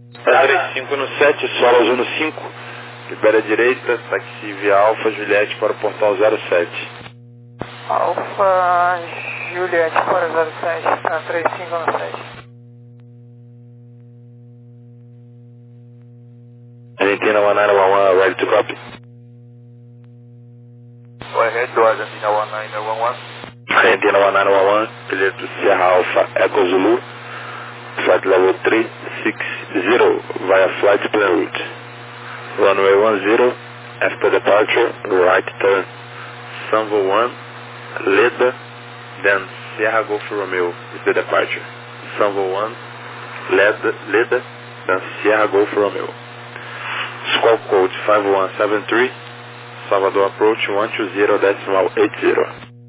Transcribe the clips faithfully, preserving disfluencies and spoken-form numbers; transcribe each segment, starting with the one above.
três cinco no sete, solo azul no cinco. Libera a direita, táxi via Alfa Juliette para o portal zero sete. Alfa Juliette para zero sete, tá, três cinco no sete. Argentina one nine one one, ready to copy. Go ahead to Argentina one nine one one. Argentina one nine one one, clear to Sierra Alpha Echo Zulu. Flight level three six zero via flight plan route. Runway one zero, after departure, right turn. Sanvo one, Leda, then Sierra Golf Romeo is the departure. Sanvo one, Leda, Leda, then Sierra Golf Romeo. Squawk code five one seven three, Salvador approach one two zero decimal eight zero.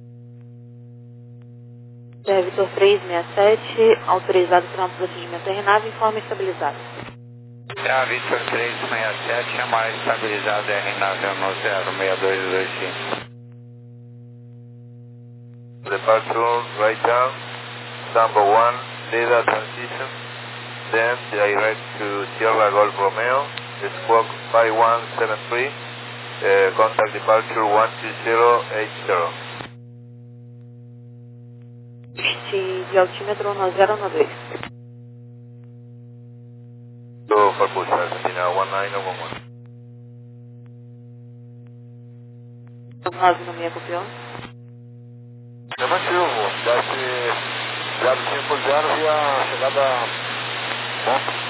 É, Vitor três seis sete, autorizado para um procedimento da aeronave, informe estabilizado. É, Vitor três seis sete, é mais estabilizado da aeronave no zero seis dois dois cinco. Departure right down, Sambo one, Leda transition, then direct to Sierra Golf Romeo, squawk five one seven three, uh, contact departure one two zero eight zero. Este de altímetro no zero no dois. Go for push, Argentina one nine one one. nove no meia copiou. Negativo, desce zero cinco zero via chegada ponto.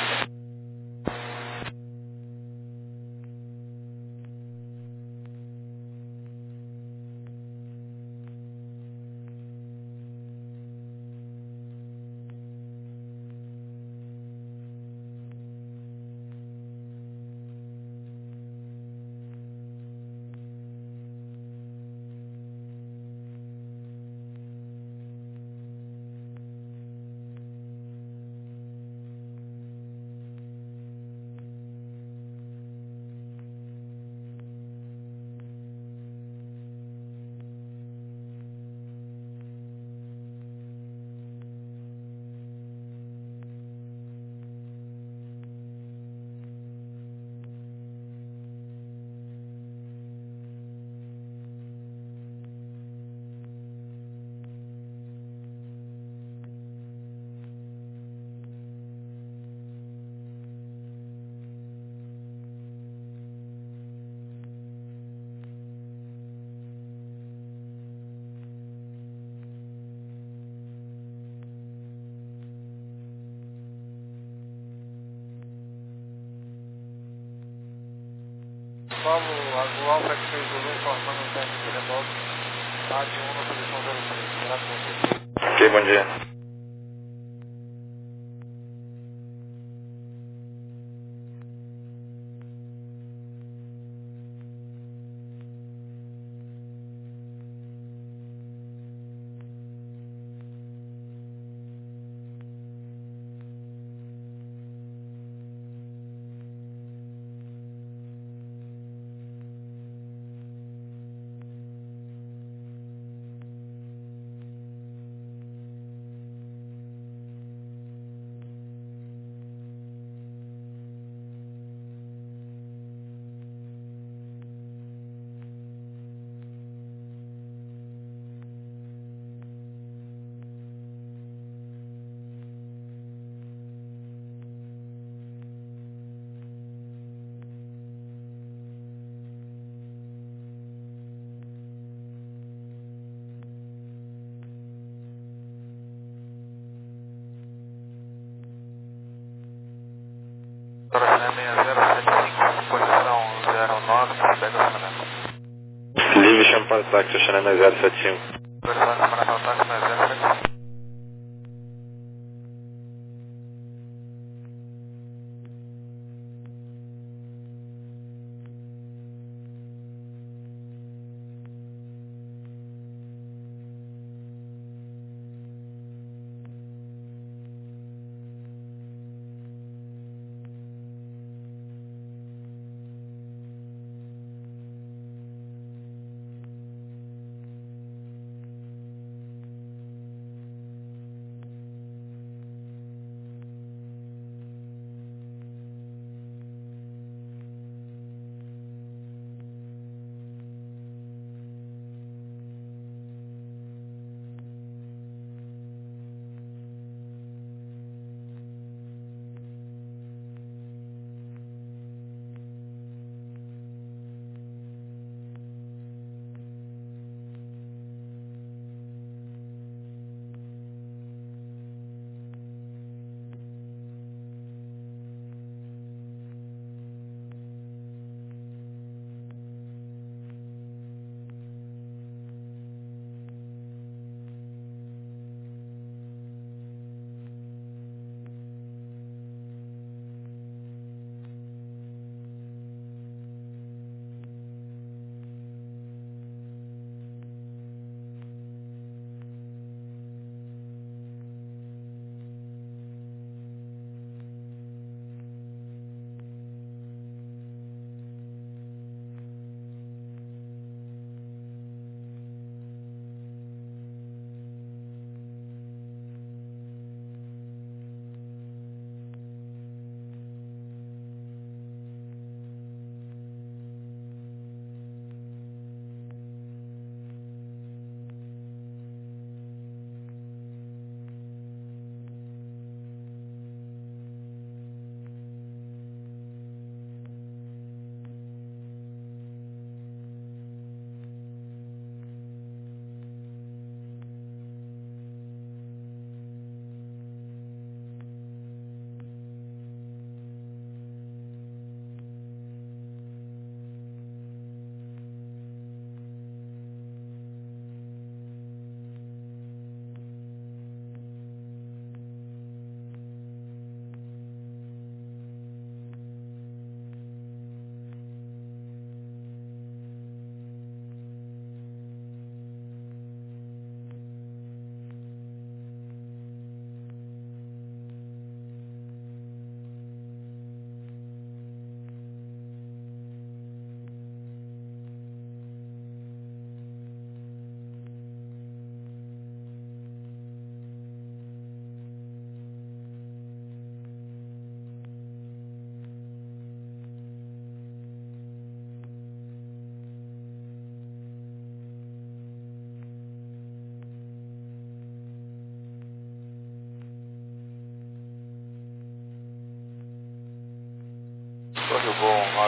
Paulo, o Alfa X seis Zulu informando o técnico de remoto, rádio um na posição zero três. Graças. Ok, bom dia. Livre Champagne Táxi, Xanana zero sete cinco.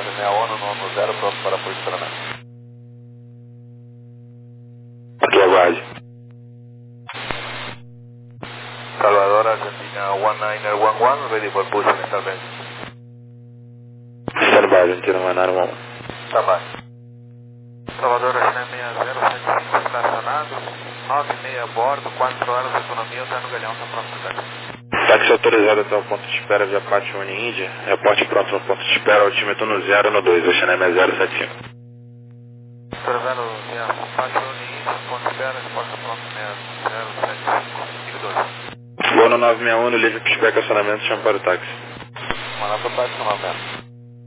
nove seis um no nove zero, pronto para posicionamento. Ok, aguarde. Salvador, Argentina one nine one one, ready for push and intervention. Standby, Argentina one nine one one. Standby. Salvador, China seis zero sete cinco estacionado, nove e meia a bordo, quatro horas de autonomia, tá no Galeão, tá pronto para chegar. Táxi autorizado até o ponto de espera de Apache Uni Índia. Reporte pronto no ponto de espera, altímetro no zero no dois, o China zero sete cinco. Autorizado, Apache Uni, ponto de espera, resposta pronto zero sete cinco, siga dois. Vou no nove seis um, livre para espera estacionamento, chama para o táxi. Manda para o táxi no nove.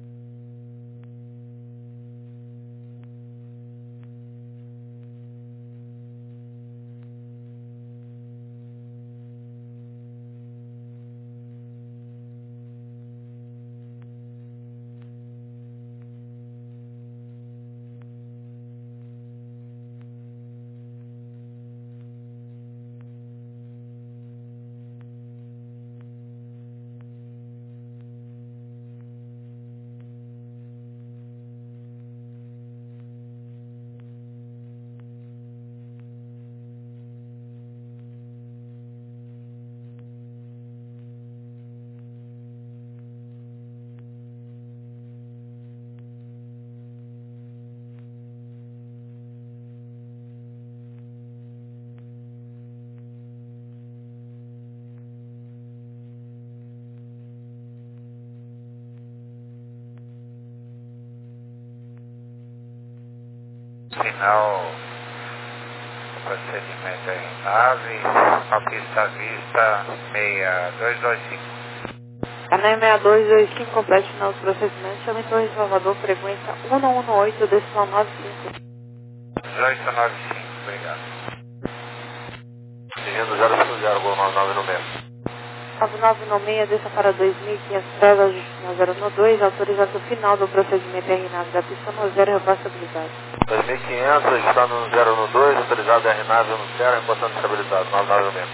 Final, procedimento R nove, a pista à vista seis dois dois cinco. Canal seis dois dois cinco, complete final do procedimento, chama em Torre Salvador, frequência um um oito, decimal nove cinco. dezoito nove cinco, obrigado. Seguindo zero cinco zero, vou nove nove no meio. nove nove nove seis, desça para dois mil e quinhentos pés, ajuste no zero no dois, autorização final do procedimento R nove da pista no zero, repassa habilidade. dois mil e quinhentos, está no zero no dois, autorizado R nove no zero, importante estabilizado, nove nove no meio.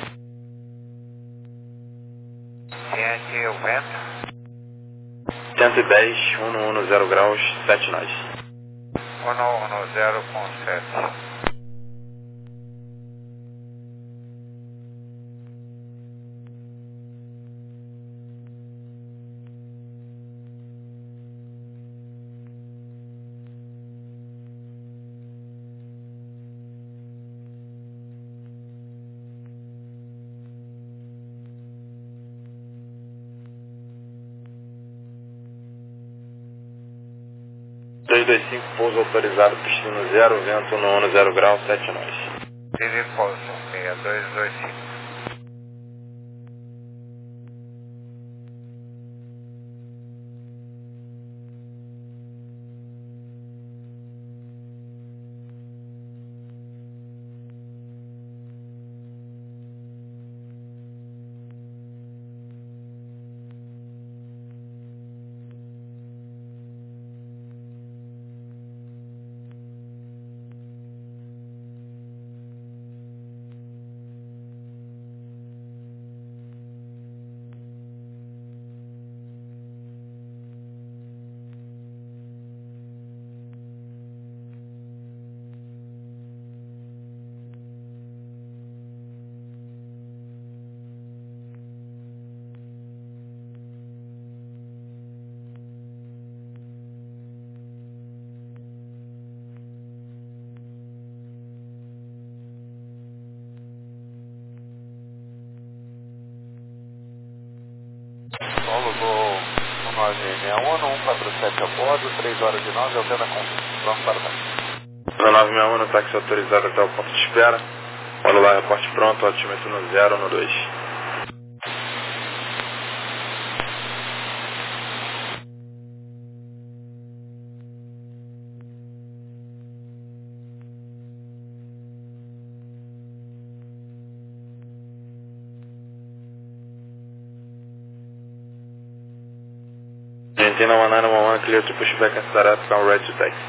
Ciente o vento. cento e dez, um um no zero graus, sete nós. um um zero com sete. dois dois cinco, pouso autorizado, pista no zero, vento no um no zero grau, sete nós. Tive pouso, seis dois dois cinco. Paulo, vou no nove seis um, no um quatro sete a bordo, três horas e nove, altena com pronto para o táxi. No nove seis um, no táxi autorizado até o ponto de espera. Olha lá, reporte pronto, altímetro no zero no dois. Argentina one nine one one, clear to push back and start up, come ready to take.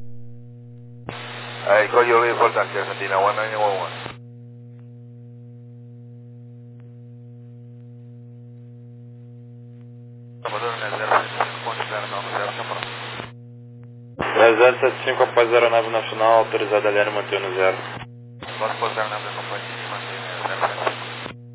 I call you ready for taxi, Argentina one nine one one. Salvador, zero sete cinco, ponto zero nove zero, tá pronto. zero sete cinco após aeronave na final, autorizado ali a manter no zero. Posso posar a nave da companhia e manter zero sete cinco.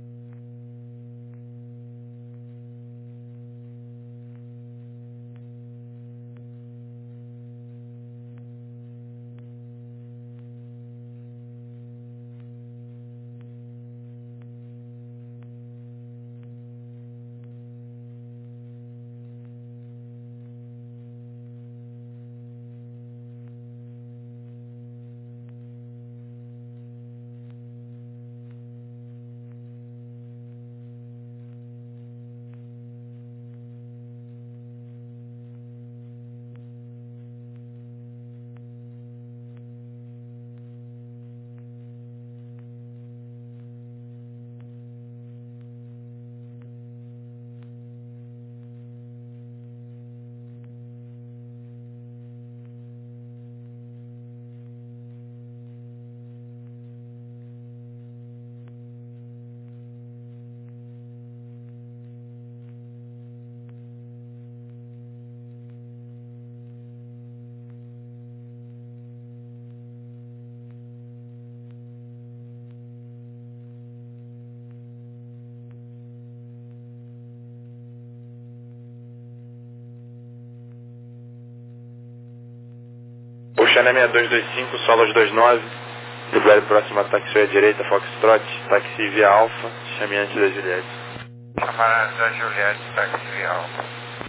Oceania seis dois dois cinco, Solos dois nove, libere próximo ataque à direita, Foxtrot, táxi via Alfa, chame antes da Juliette. Chamar antes da Juliette, táxi via Alfa.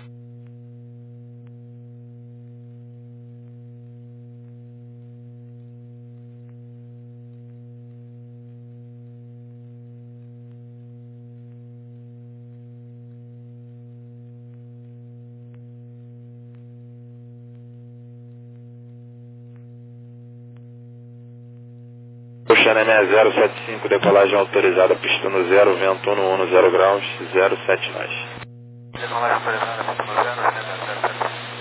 Oceania seis zero sete cinco, decolagem autorizada, pista no zero, vento no um, zero graus, zero sete nós. Decolagem autorizada, pista no zero, zero sete.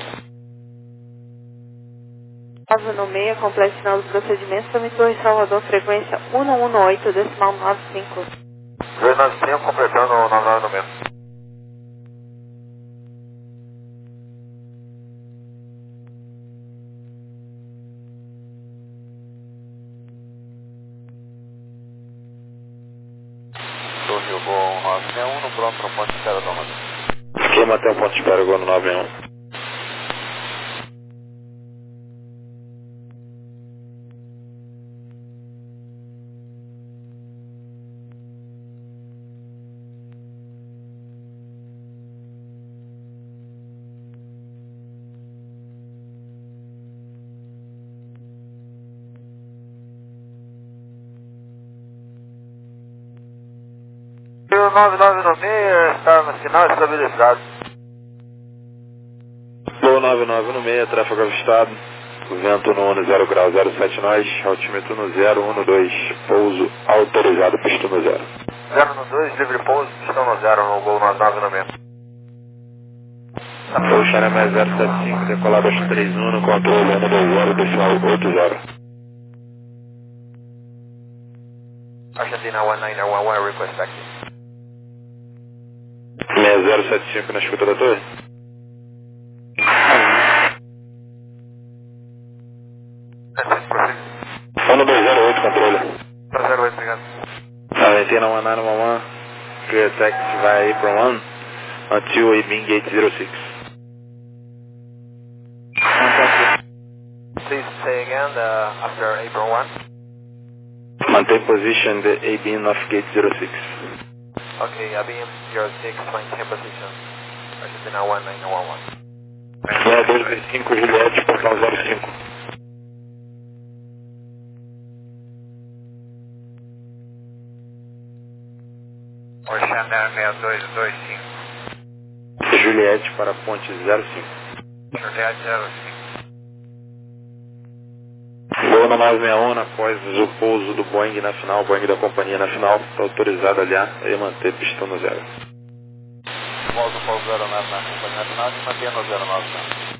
nove no meio, complete final do procedimento, Sami Torre Salvador, frequência um um oito, decimal nove cinco. dois nove cinco, completando o nove nove no meio. Torre Gol nove seis um, no pronto no ponto de espera do Honda. Esquema até o ponto de espera, Gol no nove um. O nove nove no meio está no sinal estabilizado. Gol nove nove no meio, tráfego avistado, vento no um, zero grau, zero sete nós, altímetro no zero um dois, pouso autorizado, pista no zero. zero no dois, livre pouso, pistão no zero no Gol nove nove no meio. Oceania seis zero sete cinco, decolado aos três um, no controle, ano do zero, decimal oito zero. Argentina um nove um um, request taxi. seis zero sete cinco na escuta da torre. Ano dois zero oito, controle. dois zero oito, obrigado. Argentina um nove um um, clear taxi vai Apron um, until Ibin Gate zero six. Please say again uh, after Apron one. Maintain position the Ibin of Gate zero six. Okay, A B M zero six, maintain position. Argentina um nove um um. seis dois dois cinco, Juliette, portão zero cinco. Oceania seis dois dois cinco. Juliette para ponte zero cinco. Juliette zero cinco. Gol no nove seis um, após o pouso do Boeing na final, Boeing da companhia na final, está autorizado ali a manter pistão no zero. Pouso, pouso zero nove na companhia nacional e mantém no zero nove não.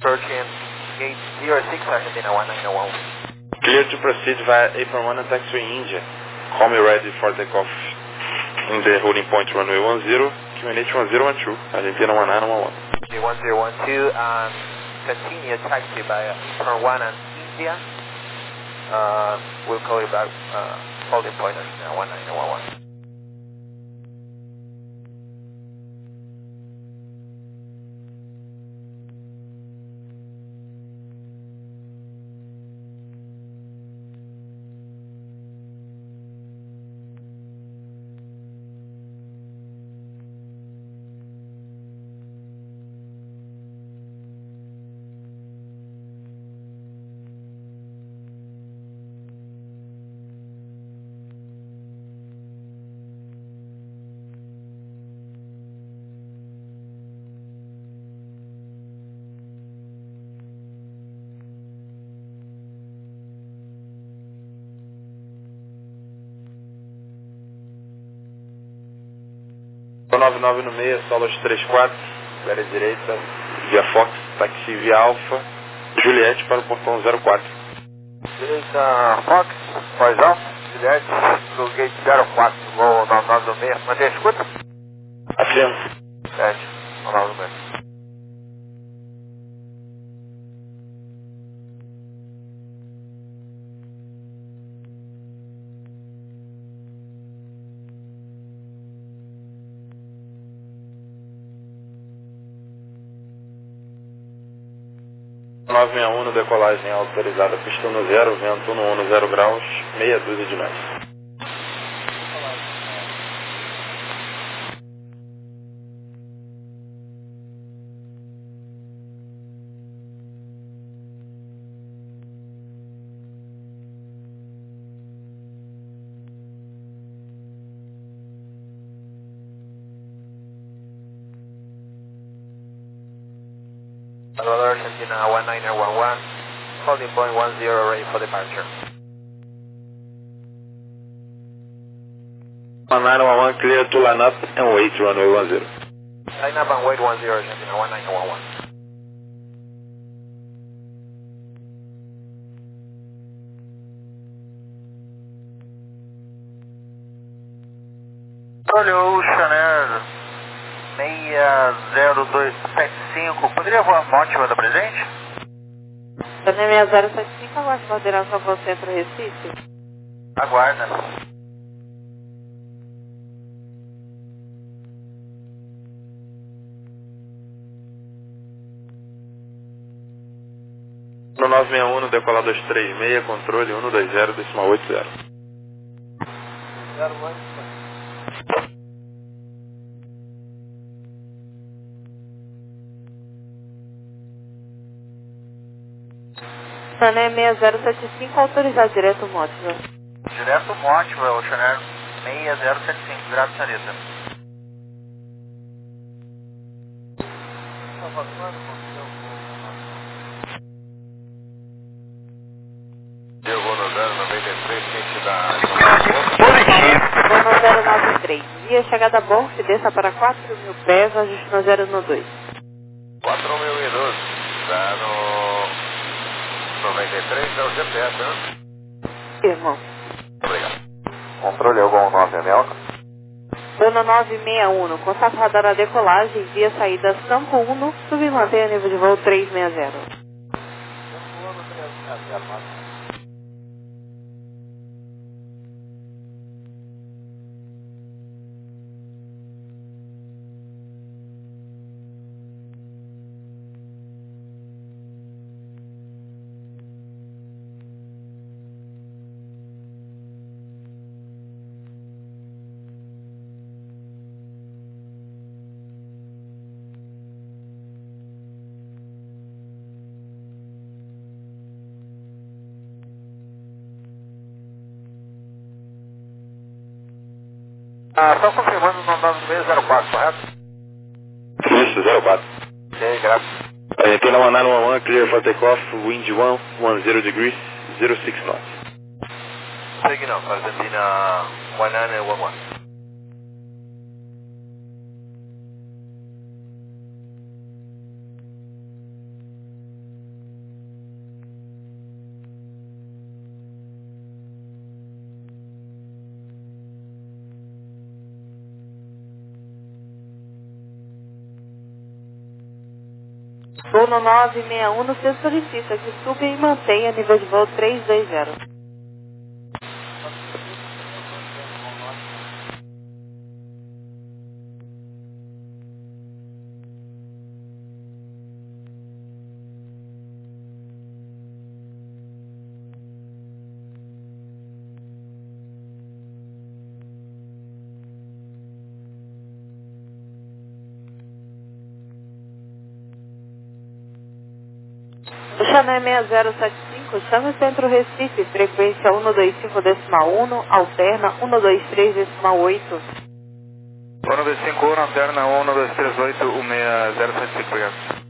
Approaching gate zero six, Argentina one nine one one. Clear to proceed via Apron one and taxiway India. Call me ready for takeoff in the holding point runway one zero, Q N H one zero one two, Argentina one nine one one. one zero one two and continue taxi by Apron one and India. Uh, we'll call you back, uh, holding point Argentina one nine one one. nove nove no meio, solos três quatro, beira direita, via Fox, taxi via Alfa, Juliette para o portão zero quatro. Direita Fox, voz alta, Juliette, pro gate zero quatro, voo nove nove no meio, mantém a escuta? Afirmo. sete, nove nove no meio. nove seis um no decolagem autorizada, pista no zero, vento no um zero graus, meia dúzia de nós. Salvador, Argentina one nine one one, holding point one zero, ready for departure. one nine one one, clear to line up and wait runway one zero. Line up and wait one zero, Argentina one nine one one. Olha, o Chanel seis zero dois sete cinco, poderia voar Mótiva da presente? Chanel seis zero sete cinco, aguarde coordenação com o centro Recife. Aguarda. No nove seis um, no decolar dois três seis, controle um dois zero, decimal oito zero. zero oito. Chanel seis zero sete cinco, autorizado direto Mótiva. Direto Mótiva, o Chanel seis zero sete cinco, direto Sanita. Diego Nodano noventa e três, quente da... Voo no zero nove três, via chegada a bordo e desça para quatro mil pés, ajuste no zero um dois. quatro mil minutos, tá no noventa e três, é o G P S, né? Irmão. Obrigado. Controle Elgon nove, Amelca. Dona nove seis um, contato radar a decolagem, via saída Sanco um, sub e mantenha nível de voo três seis zero. Ah, só confirmando o nove seis zero quatro, correto? Isso, zero quatro. Ok, graças. Argentina one nine one one, clear for takeoff, wind one, one zero degrees, zero six knots. Signal, Argentina one nine one one. Gol no nove seis um, no seu solicita que suba e mantenha nível de voo três dois zero. O Chanel seis zero sete cinco, chame o Centro Recife, frequência um dois cinco decimal um, alterna um dois três decimal oito. um dois cinco um, alterna um dois três oito, um seis zero sete cinco, obrigado.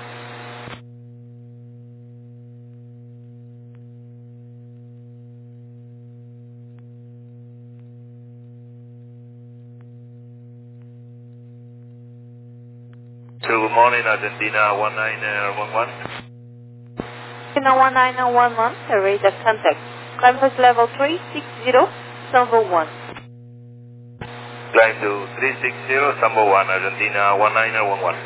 Good morning, Argentina one nine one one. Argentina one nine one one, array the contact. Campus level three six zero, Sambo one. Climb to three six zero, Sambo one, Argentina one nine one one.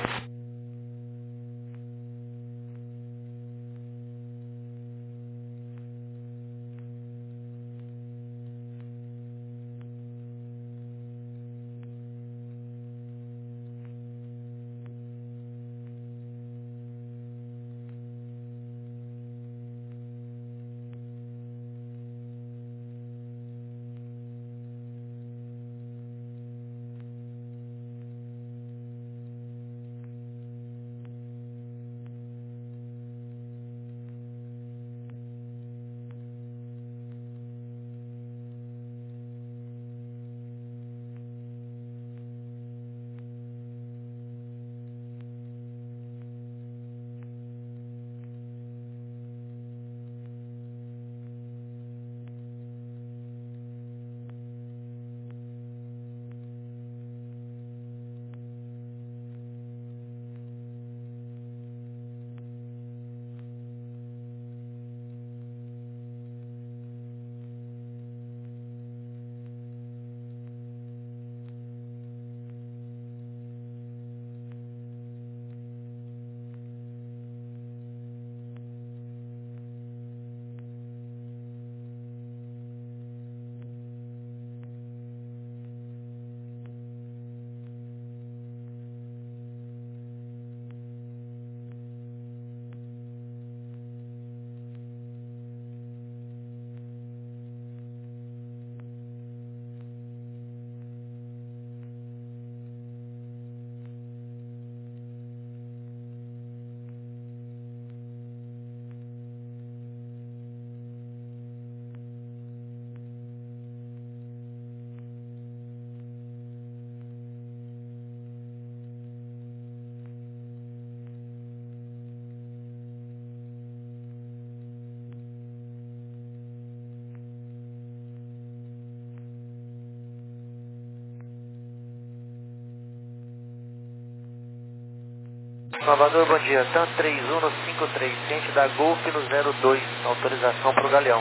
Salvador, bom dia. TAM três um no cinco três, ciente da Golf no zero dois, autorização para o Galeão.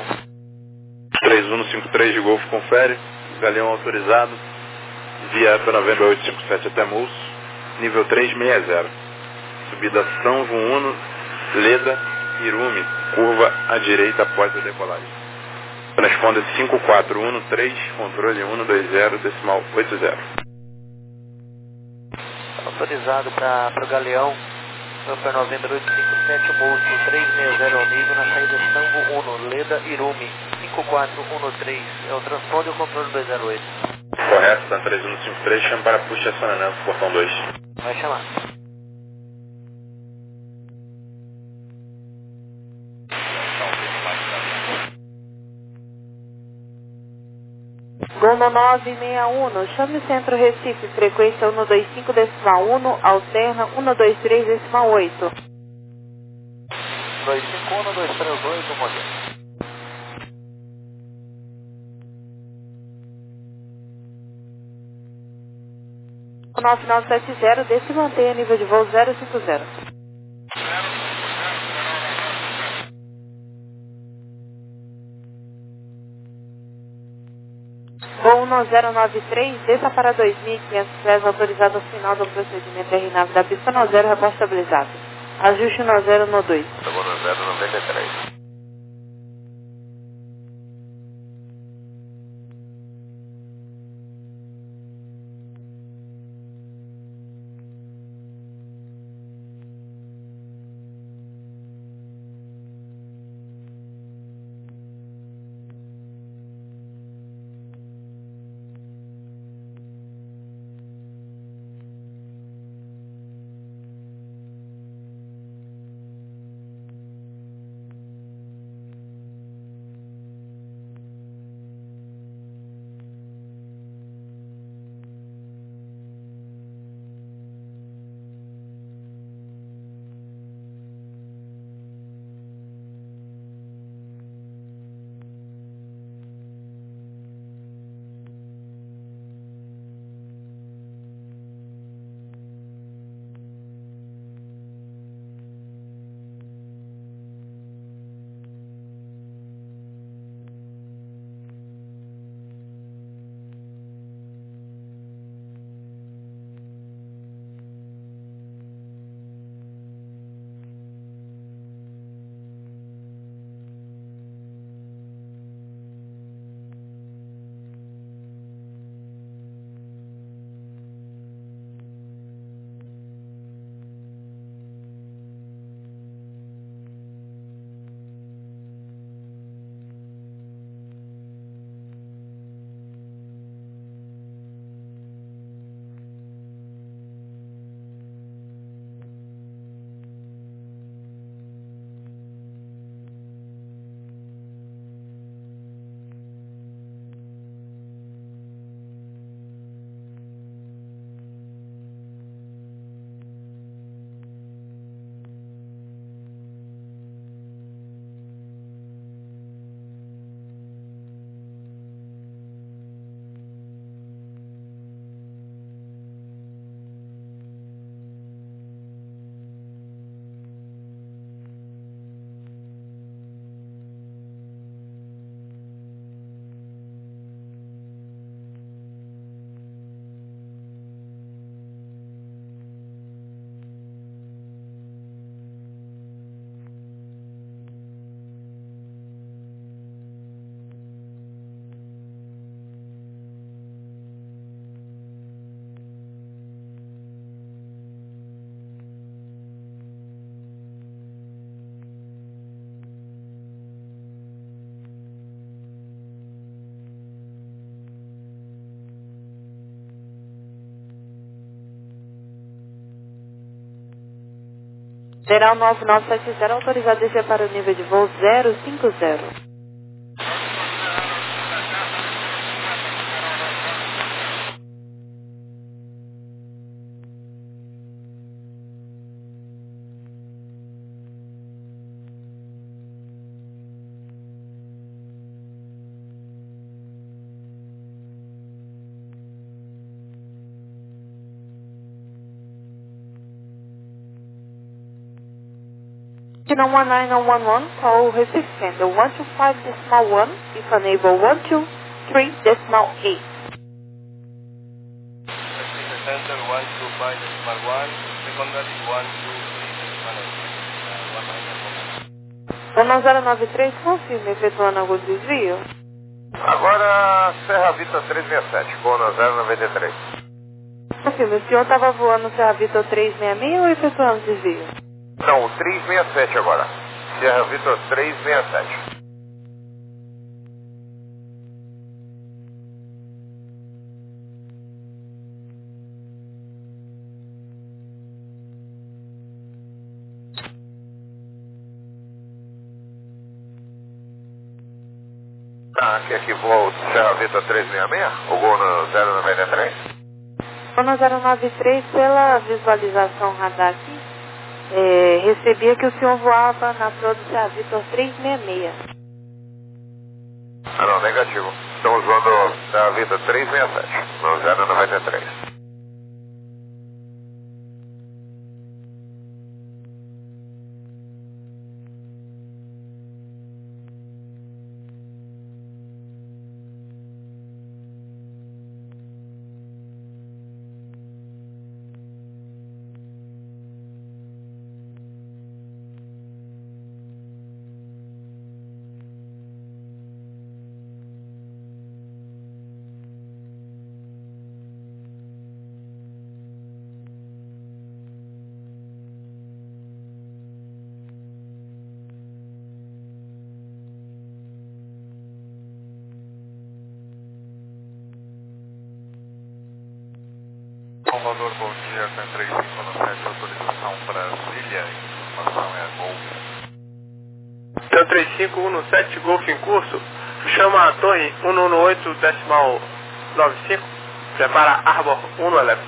três um no cinco três de Golf, confere. Galeão autorizado. Via F noventa e oito cinquenta e sete até Mulso. Nível três seis zero. Subida São Vuno, Leda, Irume. Curva à direita após a decolagem. Transponder cinco quatro um três, controle um dois zero, decimal oito zero. Autorizado para o Galeão, F noventa e oito cinquenta e sete, Mulso, três seis zero ao nível, na saída Sambo um, Leda, Irume, cinco quatro um três, é o transponder e o controle dois zero oito. Correto, TAM três um no cinco três, chama para puxa acionamento, portão dois. Vai chamar. Gol no nove seis um, chame o Centro Recife, frequência um dois cinco decimal um, alterna um dois três decimal oito. dois cinco um, dois três oito, bom dia. nove nove sete zero, desce e mantenha nível de voo zero cinco zero. Voo um zero nove três, desça para dois mil e quinhentos pés, autorizado ao final do procedimento R nove da pista no zero, repórter estabilizado. Ajuste no zero no dois. Estamos no zero noventa e três. Geral nove nove sete zero, autorizado a descer para o nível de voo zero cinco zero. Channel one nine zero one one, call receive sender one two five decimal one, if unable one two three decimal eight. Receive center one two five decimal one, secondary one two three decimal eight. Uh, one nine zero one. Ana zero nove três, confirme, efetuando algum desvio. Agora, Serra Vitor trezentos e sessenta e sete, com zero noventa e três. Confirme, o senhor estava voando Serra Vitor trezentos e sessenta e seis ou efetuando desvio? Não, trezentos e sessenta e sete agora. Serra Vitor trezentos e sessenta e sete. Ah, aqui, aqui voa Serra Vitor trezentos e sessenta e seis, o gol no zero noventa e três. Ana zero nove três, pela visualização radar aqui, é, recebia que o senhor voava na proa do Serra Vitor trezentos e sessenta e seis. Ah, não, negativo. Estamos voando Serra Vitor trezentos e sessenta e sete, no zero noventa e três. Salvador, bom dia, tem três cinco no sete, autorização Brasília, informação é Golf. Tem três cinco um no sete, Golf em curso, chama a torre um um oito decimal nove cinco, prepara Arbor um Eleva.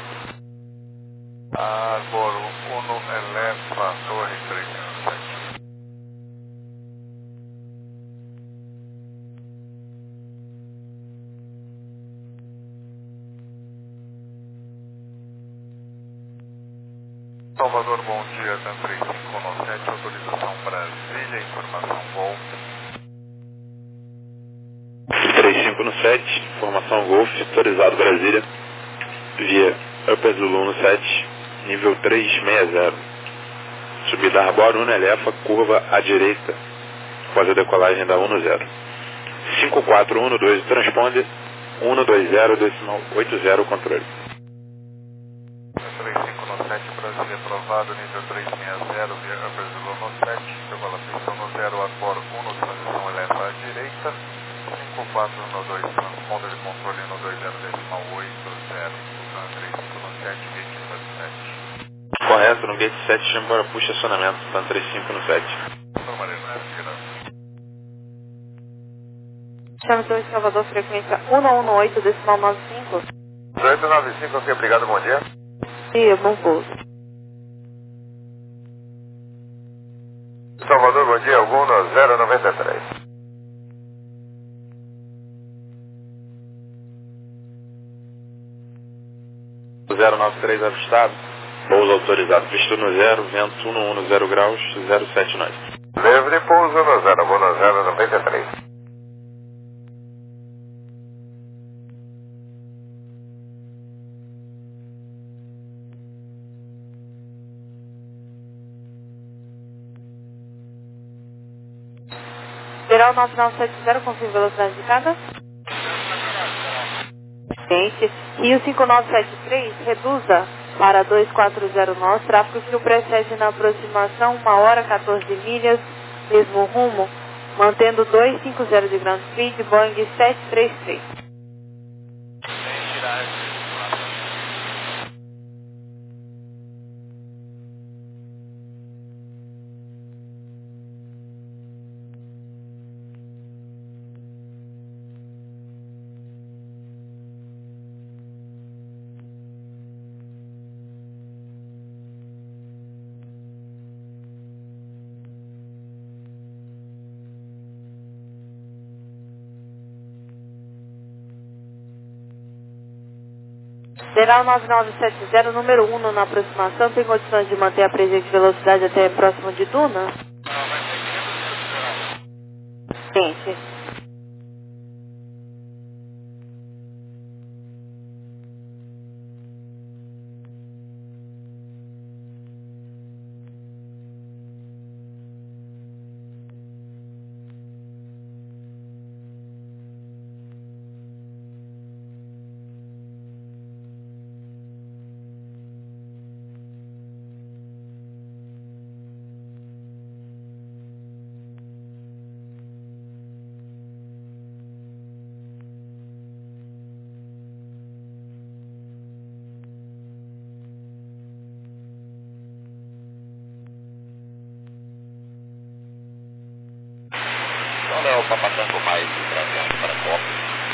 Arbor um Eleva, torre três cinco sete. Salvador, bom dia, tem três cinco no sete, autorização Brasília, informação Golf. três cinco no sete, informação Golf, autorizado Brasília, via Upper Zulu no sete, nível três seis zero. Subida Arbor um Eleva, curva à direita, após a decolagem da um zero. cinco quatro um dois, transponder, um dois zero, decimal oito zero, controle. três cinco no sete, Brasília aprovado, nível três seis zero, via Upper Zulu no sete, chegou a pista no zero, Arbor um, transição eleva à direita, cinco quatro um dois, transponder de controle no dois zero, decimal oito zero, três cinco no sete, gate número sete. Correto, no gate sete, chama para puxa acionamento, T A M três cinco no sete. Chama Torre Salvador, frequência um um oito decimal nove cinco. oito nove cinco, ok, obrigado, bom dia. Sim, bom pouso. Salvador, bom dia, algum no zero nove três. zero nove três avistado, pouso autorizado, visto no zero, vento um um zero graus, zero sete nove. Livre pouso no zero, algum no zero nove três. Geral nove nove sete zero, confirma velocidade de cada. Gente, Rio cinco nove sete três, reduza para dois quatro zero nós, tráfego que o precede na aproximação, uma hora, quatorze milhas, mesmo rumo, mantendo dois cinco zero de ground speed, Boeing sete três três. Geral nove nove sete zero, número um na aproximação, tem condições de manter a presente velocidade até próximo de Duna? Gente. Qual é o papatango mais para para Copa?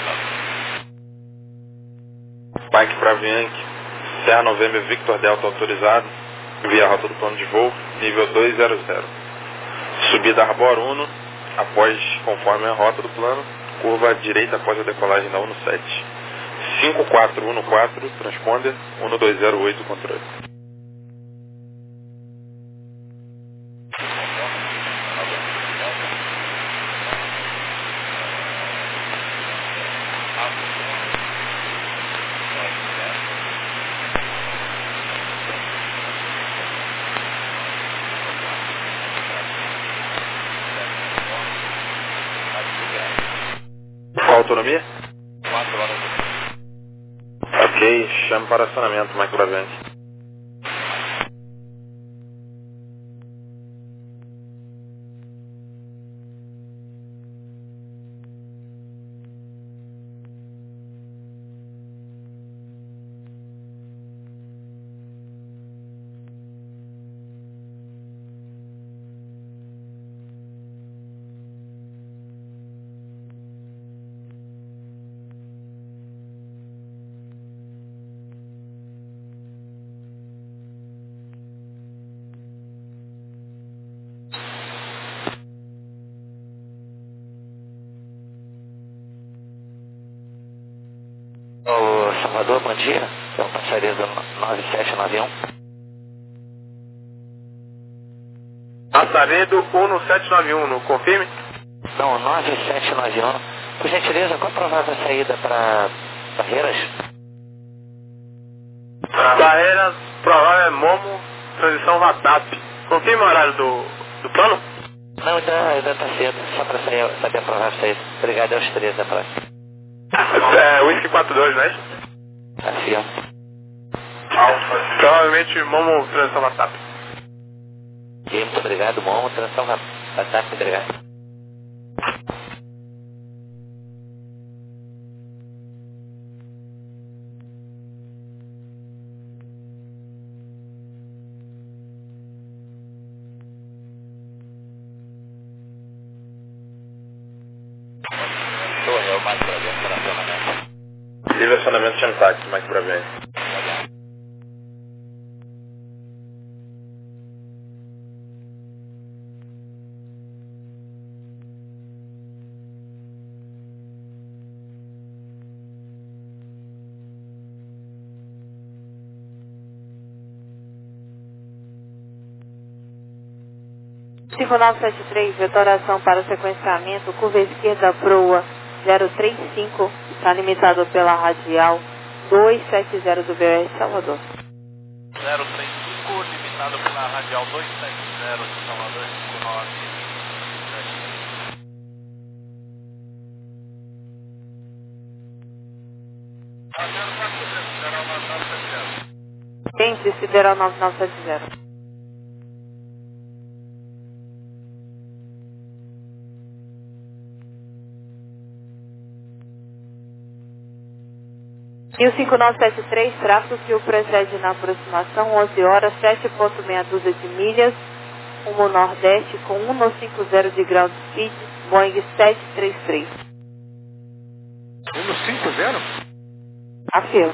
Mike para Bianchi, Serra November Victor Delta autorizado, via rota do plano de voo, nível dois zero zero. Subida Arbor um, após, conforme a rota do plano, curva à direita após a decolagem da um sete. cinco quatro um quatro, transponder, um dois zero oito, controle. Qual a autonomia? quatro horas. Ok, chame para acionamento, Mike para Bianchi. Salvador, bom dia. É o passageiro nove sete nove um. Passaredo um sete nove um, não confirme? Não, nove sete nove um. Por gentileza, qual a provável saída para Barreiras? Barreiras, provável é Momo, transição Vatap. Confirme o horário do, do plano? Não, ainda, ainda tá cedo, só para saber a provável saída. Obrigado, é os três, é pra... É, Whisky quatro dois, né? Assim, ó. Provavelmente Momo, transição Vatap. E muito obrigado, bom, transição Vatap, obrigado. Direcionamento chama táxi, mais pra bem. cinco nove sete três, vetoração para sequenciamento, curva esquerda proa zero três cinco, está limitado pela radial duzentos e setenta do B O S Salvador. zero três cinco, limitado pela radial duzentos e setenta de Salvador, cinco nove sete. Entre Sideral nove nove sete zero. E o cinco nove sete três, tráfego que o precede na aproximação, onze horas, sete vírgula seis dúzia de milhas, rumo nordeste com cento e cinquenta de ground speed, Boeing sete três três. cento e cinquenta? Afirmo.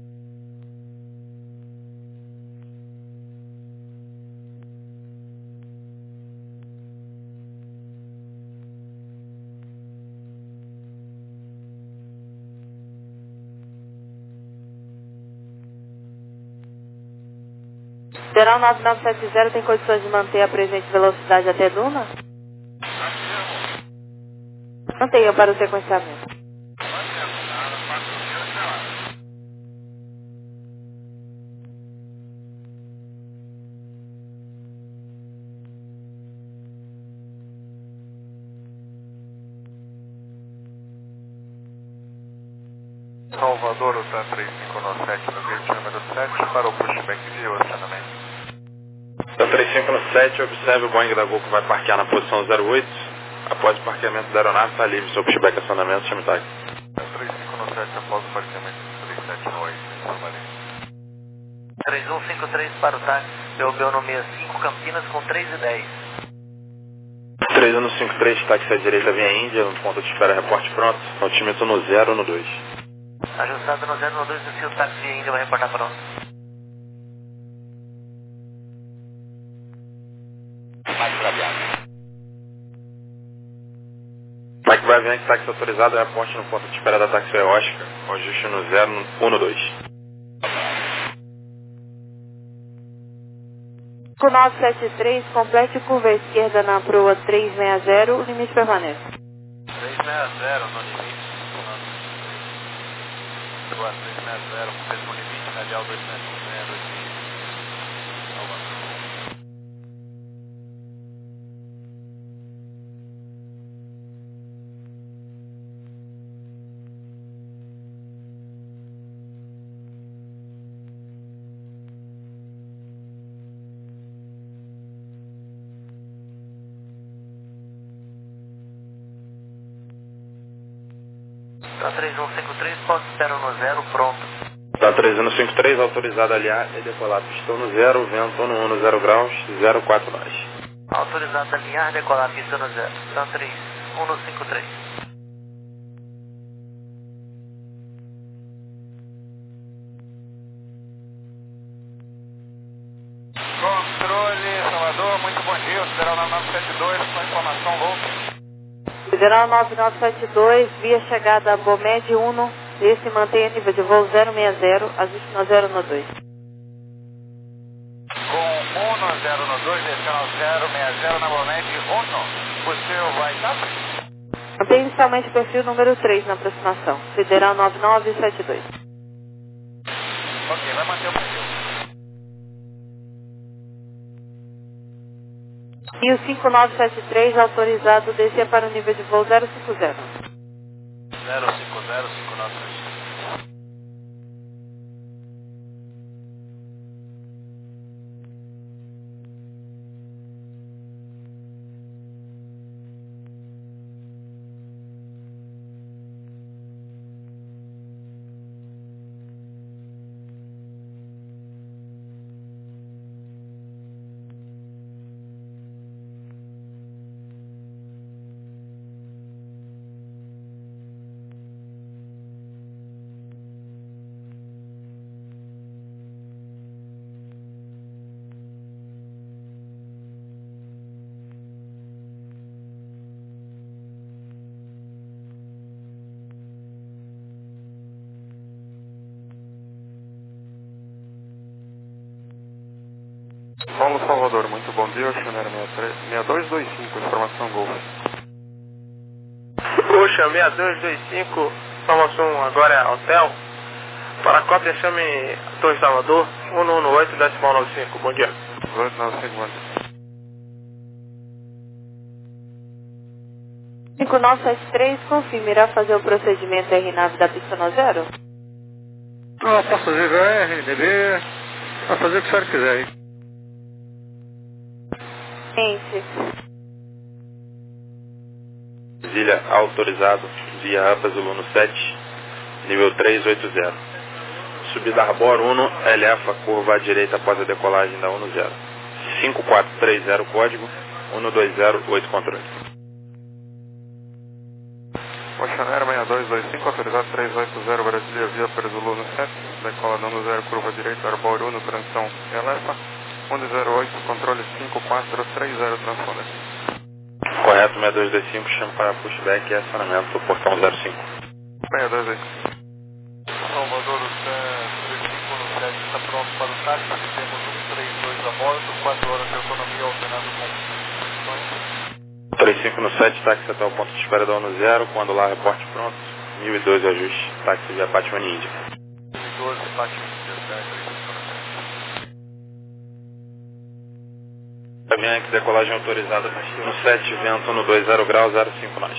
Sideral nove nove sete zero tem condições de manter a presente velocidade até Duna? Mantenha para o sequenciamento. Salvador, o TAM três cinco nove sete no gate número sete para o pushback de relacionamento. TAM três cinco nove sete, observe o Boeing da Gol que vai parquear na posição zero oito. Após o parqueamento da aeronave, está livre seu pushback acionamento, chame táxi. TAM três cinco nove sete após o parqueamento três sete oito, informarei. três um cinco três para o táxi, B O B no sessenta e cinco, Campinas com três e dez. três um cinco três, táxi à direita, via Índia, no ponto de espera, reporte pronto. Altímetro no zero no dois. Ajustado no zero no dois, descia o táxi ainda vai reportar pronto. Mike Bravian, táxi autorizado, reporte no ponto de espera da táxi Oscar. Ajuste no zero um no dois. cinco nove sete três, complete curva esquerda na proa trezentos e sessenta, o limite permanece. trezentos e sessenta no limite. Proa trezentos e sessenta, com mesmo limite, radial duzentos e setenta de Salvador. TAM três um cinco três, posto zero no zero, pronto. TAM três um cinco três, autorizado a aliar e decolar. Pistão no zero, vento no um no zero graus, zero quatro nós. Autorizado a alinhar, decolar, pista no zero. TAM três um cinco três. Controle, Salvador, muito bom dia. O Sideral nove nove sete dois, com informação, voo. Sideral nove nove sete dois, via chegada Bomed um, Esse mantenha nível de voo zero seis zero, ajuste no zero no dois. Com um no zero no dois, descendo zero seis zero novamente, um, o seu vai estar? Mantenha inicialmente o perfil número três na aproximação, sideral nove nove sete dois. Ok, vai manter o perfil. E o cinco nove sete três autorizado descer para o nível de voo zero cinco zero. zero cinco zero, cinco nove sete. Paulo Salvador, muito bom dia, Oceaneiro seis dois dois cinco, informação Golf. Ocean seis dois dois cinco, informação agora é Hotel. Para cópia, chame Torre Salvador, um um oito, decimal nove cinco, bom dia. oito nove cinco, bom dia. cinco nove sete três, confirme, irá fazer o procedimento R nave da pista no zero? Ah, posso fazer V R, D B, posso fazer o que o senhor quiser aí. Gente. Brasília autorizado, via APA Zulu sete, nível três oito zero. Subida Arbor um, L F, curva à direita após a decolagem da um zero. cinco quatro três zero código, um dois zero oito controle. Oceaneiro seis dois dois cinco, autorizado três oito zero, Brasília via APA Zulu sete, decola da um zero, curva à direita, Arbor um, transição L F. um zero oito, controle cinco quatro três zero, transponder. Correto, seis dois dois cinco, chama para pushback e acionamento do portão zero cinco. seis dois dois. Salvador, o três cinco um sete está pronto para o táxi. Temos um três dois a bordo, quatro horas de autonomia alternando com funções. três cinco um sete, táxi até o ponto de espera da um zero, quando lá, reporte pronto. mil e doze ajuste, táxi via Batman Índia. mil e doze, Batman Índia, certo? Avianca, decolagem autorizada, no sete, vento no dois zero graus, zero cinco nós.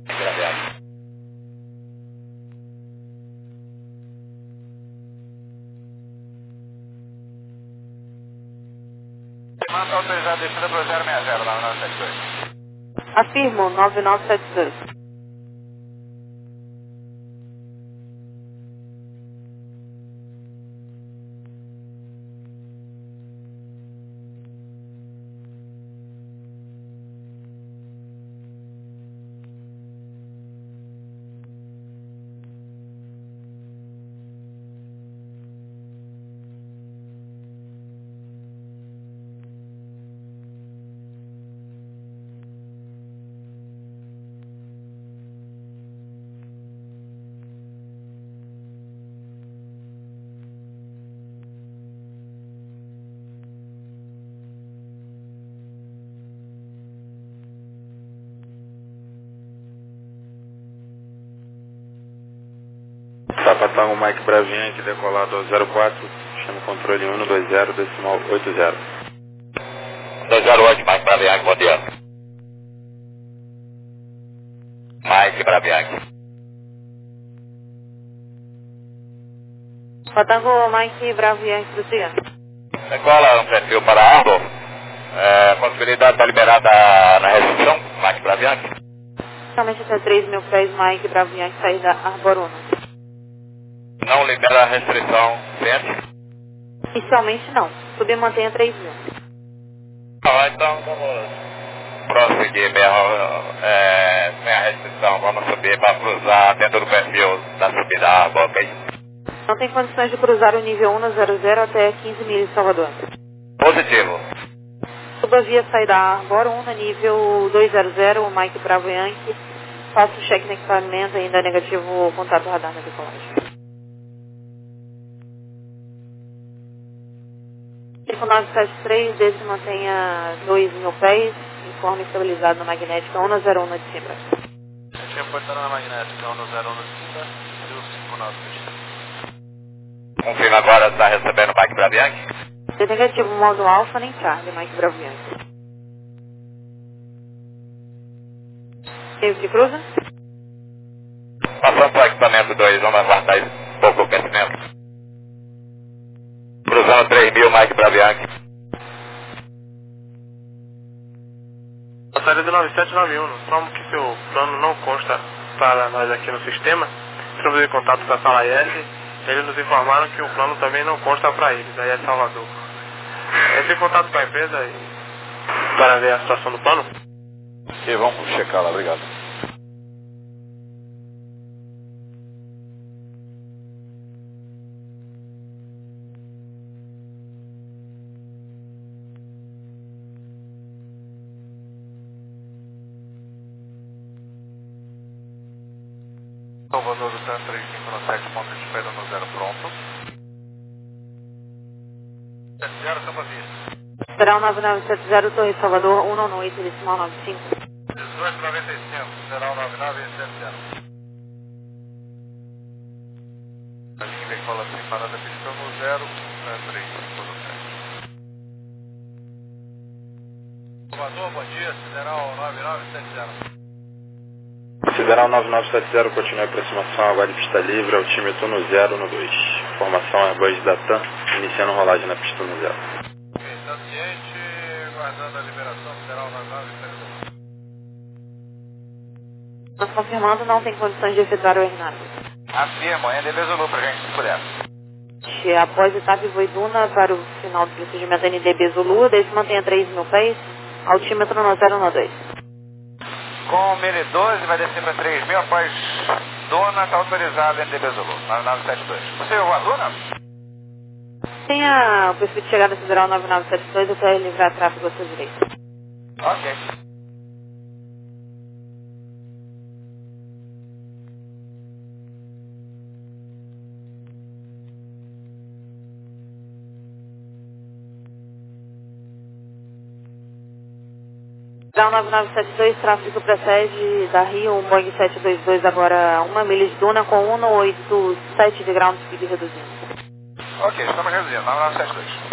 Manda autorizado descida para o zero seis zero, nove nove sete dois. Afirmo, nove nove sete dois. Sapatão Mike Bravianque, decolado ao zero quatro, chama o controle um dois zero, decimal oito zero. dois zero oito, Mike Bravianque, bom dia. Mike Bravianque. Patango Mike Bravianque, Luciano. Decola um perfil para Arbor. É, possibilidade está liberada na recepção, Mike Bravianque. Somente até três mil pés, Mike Bravianque, saída Arbor um. Não libera a restrição, vende? Inicialmente não. Subir mantenha três mil. Ah, então vamos prosseguir mesmo, é, sem a restrição. Vamos subir para cruzar dentro do perfil da subida Arbor, ok? Não tem condições de cruzar o nível um na zero zero até quinze milhas de Salvador. Positivo. Suba via saída Arbor um na nível dois zero zero, Mike Bravo Yankee. Faço o cheque no equipamento, ainda negativo, contato radar na decolagem. cinco nove sete três, desse mantenha dois mil pés, informe estabilizado na magnética um zero um de cima. Tinha portando na magnética um zero um de cima, Rio cinco nove sete três. Confirma agora, está recebendo o Mike Bravianchi. Você tem negativo modo alfa nem Charlie, Mike Bravianchi. Teve que cruza? Passando para o equipamento dois, vamos aguardar um pouco o aquecimento. Cruzando três mil, Mike Bravianchi. A série do nove sete nove um, como que seu plano não consta para nós aqui no sistema, entramos em contato com a sala I S, eles nos informaram que o plano também não consta para eles, aí é Salvador. Entre em contato com a empresa e... para ver a situação do plano. Ok, vamos checar lá, obrigado. Salvador do T A N três cinco nove sete, ponto de espera no zero, pronto. sete zero, campo vista. Será o nove nove sete zero, Torre Salvador, um nove oito, decimal nove cinco. dezoito noventa e cinco, será o nove nove sete zero. A linha decola sem parada pistão no zero, T A N três cinco nove sete. Salvador, bom dia, Sideral nove nove sete zero. Sideral nove nove sete zero, continua a aproximação, aguarde pista livre, altímetro no zero no dois. Formação Airbus da TAM, iniciando rolagem na pista no zero. Ok, está ciente, guardando a liberação, Sideral nove nove sete zero. Nós confirmando, não tem condições de efetuar o Hernado. Afirmo, ainda Bezulu pra gente, se puder. Após etapa Voiduna para o final do procedimento N D B Zulu, desse mantenha três mil pés, altímetro no zero no dois. Com Mele doze vai descer para três mil após Dona, está autorizado N D B Zulu, nove nove sete dois. Você é o Aduna? Tenha o perfil de chegada Sideral nove nove sete dois até livrar tráfego à sua direita. Ok. Sideral nove nove sete dois, tráfego para a sede da Rio, um Boeing sete dois dois, agora uma milha de Duna com um oito sete de ground speed reduzindo. Ok, estamos reduzindo, nove nove sete dois.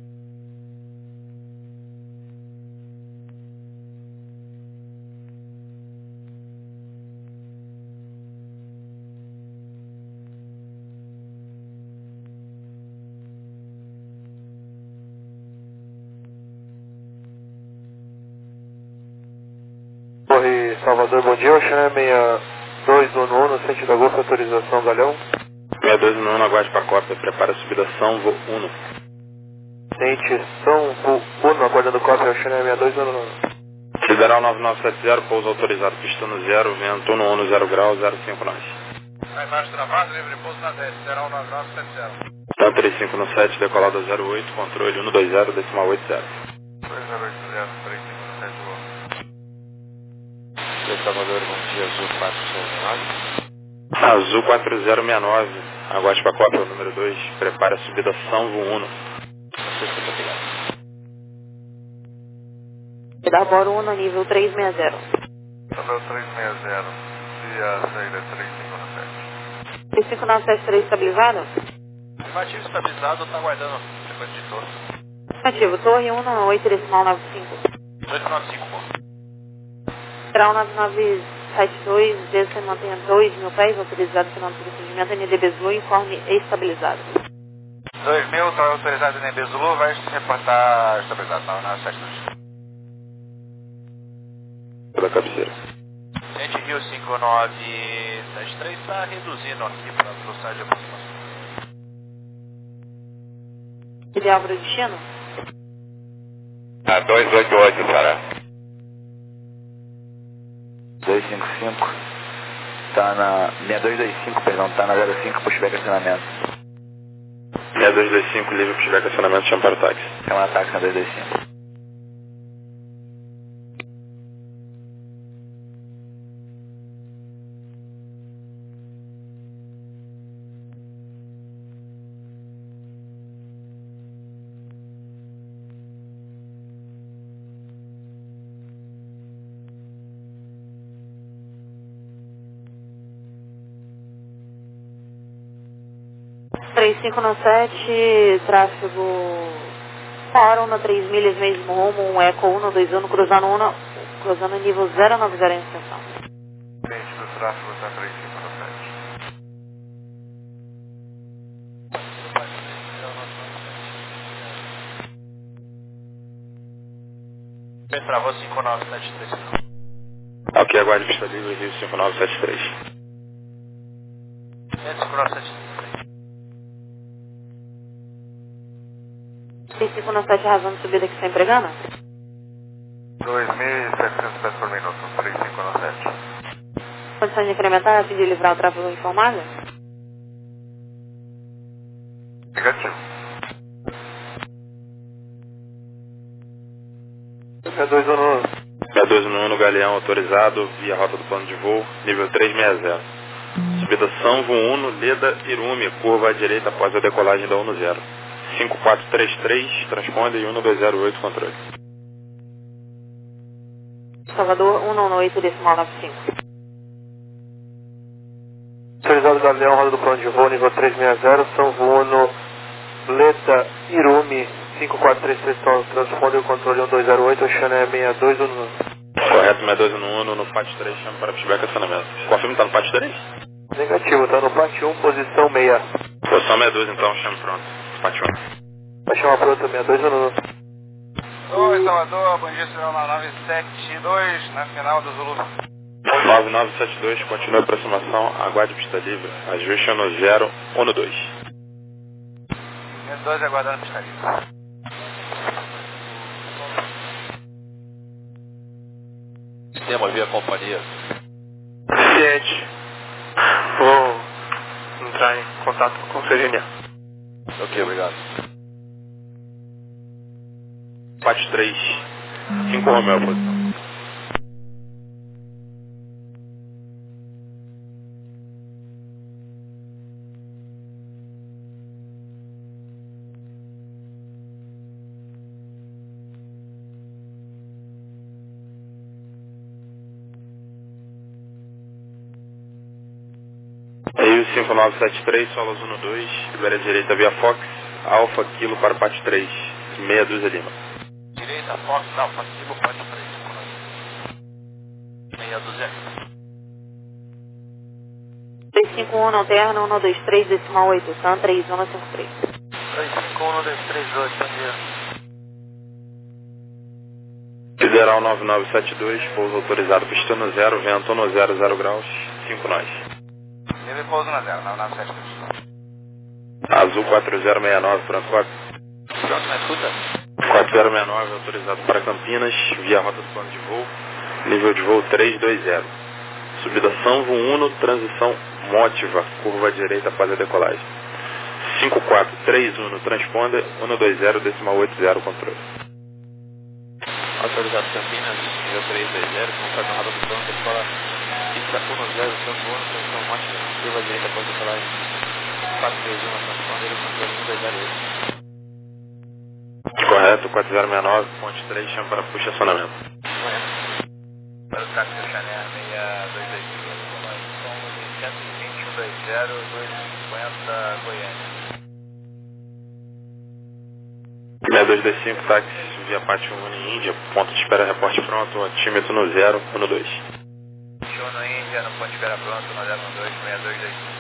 Torre Salvador, bom dia, Ocean seis dois um um, no sentido de agosto, autorização Galhão. seis dois um um, aguarde para a cópia, prepara a subida São Voo um. Ciente, São Voo um, aguardando cópia, Ocean seis dois um um. Sideral nove nove sete zero, pouso autorizado, pista no zero, vento no um, zero grau, zero cinco nove. Vai embaixo travado, livre pouso na dez, Sideral nove nove sete zero. Tá três cinco no sete, decolado zero oito, controle um dois zero, decimal oito zero. dois zero oito zero, três cinco no sete, boa. Salvador, bom dia, Azul quatro zero nove. Azul quatro zero seis nove, aguarde para a cópia, número dois, prepara a subida São Voo um. Você está obrigado. Pedarboro um, nível três seis zero. Nível três seis zero, e a saída é três cinco nove sete. três cinco nove sete três estabilizado? Afirmativo estabilizado, está aguardando frequência de torre. Ativo, torre um oito, decimal nove cinco. oito nove cinco, bom. Sideral nove nove sete dois, desce e mantenha dois mil pés, autorizado final do procedimento N D B Zulu, informe estabilizado. dois mil, está autorizado N D B Zulu, vai se reportar estabilizado, nove nove sete dois. Pela cabeceira. Gente, Rio cinco nove sete três está reduzindo aqui para a velocidade de aproximação. Ideal para o destino? Ah, dois oito oito, Sarah. dois cinco cinco, tá na... seis dois dois cinco, perdão, tá na zero cinco, pushback acionamento. seis dois dois cinco, livre pushback acionamento, chama para o táxi. Chama táxi na dois dois cinco. três cinco nove sete, tráfego fora, na três milhas, mesmo rumo, um Eco um dois um, cruzando um, cruzando nível zero nove zero em estação. Frente do tráfego está três cinco nove sete. Travou cinco nove sete três. Ok, aguarde pista livre, Rio cinco nove sete três. cinco nove sete três. três cinco nove sete, razão de subida que está empregando? dois mil e setecentos pés por minuto, três cinco nove sete. Condição de incrementar a fim de livrar o tráfego informado? Negativo. seis dois um no seis dois um no Galeão, autorizado, via rota do plano de voo, nível trezentos e sessenta. Subida Sanvo um, Leda, Irume, curva à direita após a decolagem da um zero. cinco quatro três três, transponde e um dois zero oito, controle. Salvador, um nove oito, decimal nove cinco. autorizado Galeão, roda do plano de voo, nível trezentos e sessenta, Sanvo um, Leda, Irume, cinco quatro três três, transponder o controle um dois zero oito, Oceano é seis dois um um. Correto, seis dois um um no P A T três, chama para pushback acionamento. Confirma que está no P A T três? Negativo, está no P A T um, posição seis. Posição sessenta e dois então, chama pronto. P A T um. Vai chamar pronto seis dois um um. Oi, Salvador, bom dia, senhor nove sete dois, na final do Zulu. nove nove sete dois, continua a aproximação, aguarde pista livre, ajuste no zero um dois. dois aguardando pista livre. Sistema via companhia. Ciente. Vou entrar em contato com o C G N A. Ok, obrigado. P A T três, cinco Romeo, posição. Rio cinco nove sete três, Solos um dois, libera a direita via Fox, Alfa Kilo para P A T três, meia dúzia Lima. Direita, Fox, Alfa, Kilo, P A T três. Meia dúzia. três cinco um, não terra, um dois três, decimal oito, Sam, três um cinco três. três cinco um, dois três oito, bom dia. Federal nove nove sete dois, pouso autorizado, pista no zero, vento no zero, zero graus, cinco nós. Ele pouso na zero, nove nove sete dois. Azul quatro zero seis nove, Franco Pronto, me escuta? quatro zero seis nove, autorizado para Campinas, via rota do plano de voo, nível de voo trezentos e vinte. Subida Sanvo um, transição Mótiva, curva à direita após a decolagem. cinco quatro três um, transponder, um dois zero, decimal oito zero, controle. Autorizado Campinas, nível trezentos e vinte, conforme a rota do plano, decola pista um zero, Santo um, transição Mótiva, curva à direita após a decolagem. quatro três um, transponder, controle um dois zero oito. Correto, quatro zero seis nove, ponte três, chama para puxa acionamento. Para o táxi do Chanel seis dois dois cinco, cento e vinte, um dois zero, duzentos e cinquenta, Goiânia. seis dois dois cinco, táxi via Pátio um em Índia, ponto de espera, reporte pronto, atímetro no zero um dois. Show no Índia, no ponto de espera pronto, no zero um dois, seis dois dois cinco.